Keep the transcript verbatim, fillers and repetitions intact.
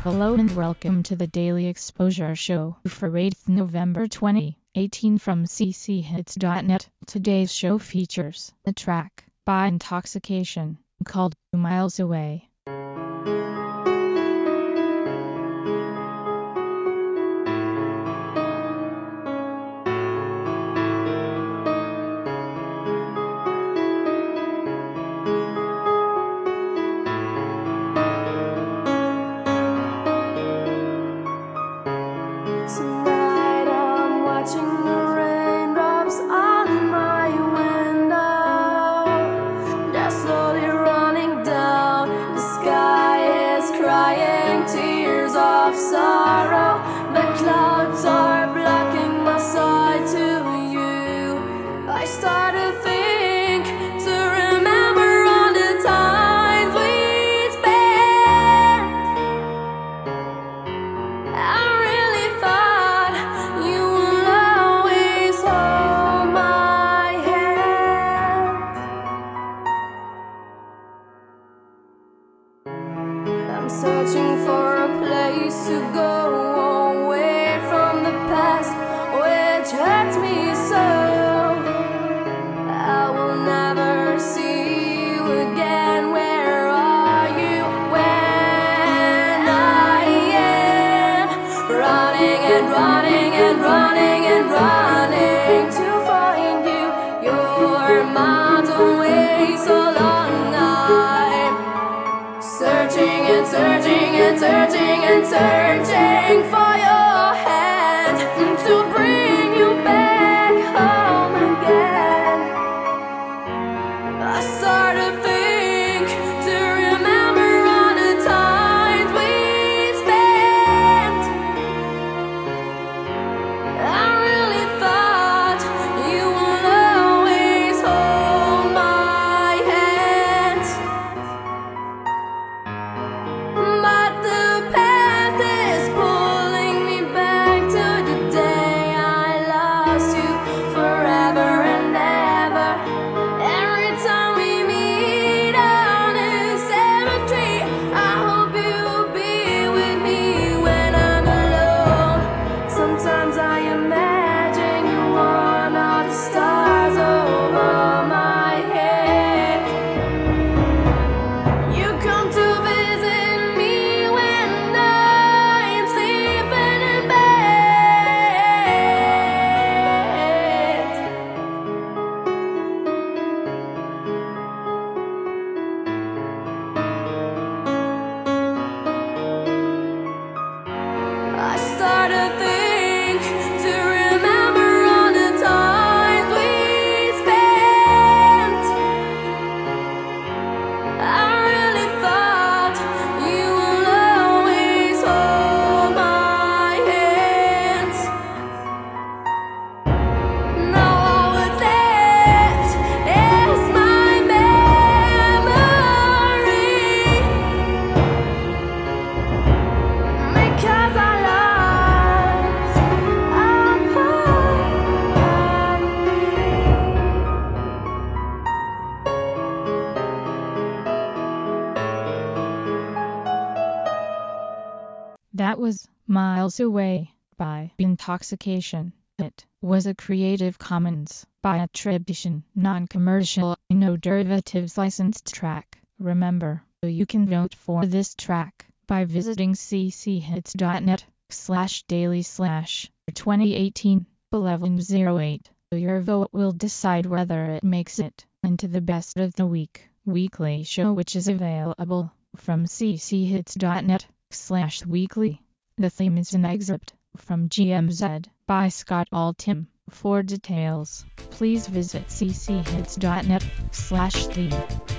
Hello and welcome to the Daily Exposure Show for eighth November twenty eighteen from c c hits dot net. Today's show features a track by Intoxication called Miles Away. Tonight I'm watching the raindrops on my window. They're slowly running down. The sky is crying tears of sorrow. The clouds are blocking my sight to you. I start to think, to remember all the times we spent. I really thought you will always hold my hand. I'm searching for a place to go away from the past, which hurts me so. I will never see you again. Where are you when I am running and running and running and running to find you? You're miles away, so long I'm searching and searching and searching and searching for your hand to bring you back home again. I start to think, to remember all the times we spent. I really thought you would always hold my hand. But the past is pulling me back to the day I lost you forever and ever. Every time we meet on a cemetery, I hope you'll be with me when I'm alone. Sometimes I imagine you on all the stars over my head. You come to visit me when I'm sleeping in bed. I start to think, to remember all the times we spent. I really thought you will always hold my hands. Now all what's left is my memory, because I lost a part of me. That was Miles Away by Intoxication. It was a Creative Commons by attribution, non-commercial, no derivatives licensed track. Remember, you can vote for this track by visiting c c hits dot net slash daily slash twenty eighteen eleven oh eight. Your vote will decide whether it makes it into the best of the week weekly show, which is available from c c hits dot net slash weekly. The theme is an excerpt from G M Z by Scott Altham. For details, please visit c c hits dot net slash theme.